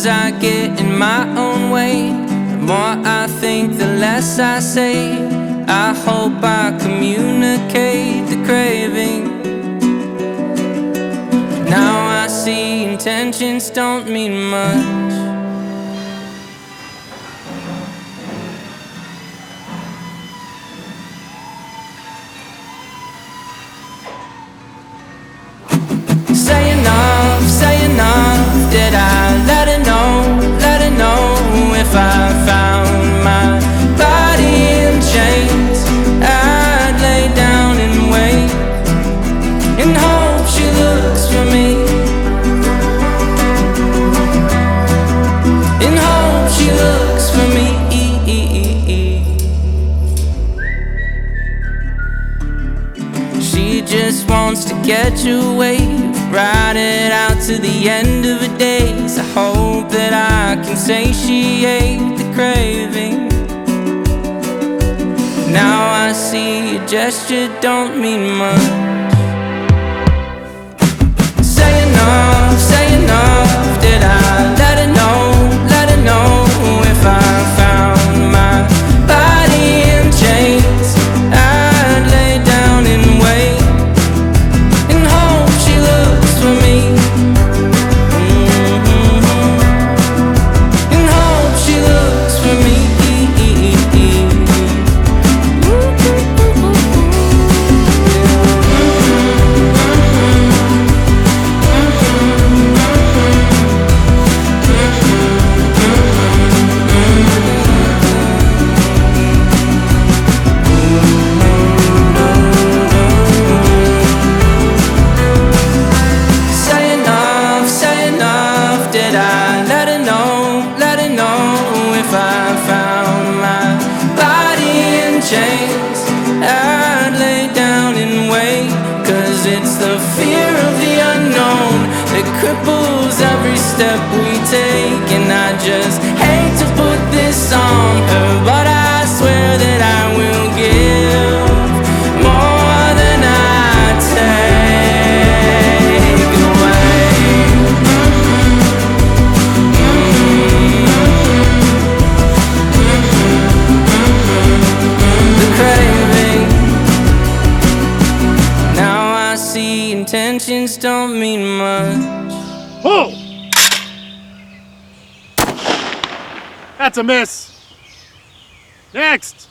Sometimes I get in my own way. The more I think, the less I say. I hope I communicate the craving. Now I see intentions don't mean much. Say enough, did I let her know if I found my body in chains, I'd lay down and wait and hope she looks for me, and hope she looks for me. She just wants to get your wave, ride it out to the end of her days. I hope that I can satiate the craving. Now I see a gesture don't mean much. Say enough, did I let her know if I found my body in chains, I'd lay down and wait and hope she looks for me, and hope she looks for me. I'd lay down and wait, 'cause it's the fear of the unknown that cripples every step we take. And I just hate to put this on her, but I swear that I will give more than I take away. The craving. Now I see intentions don't mean much. Oh! That's a miss. Next!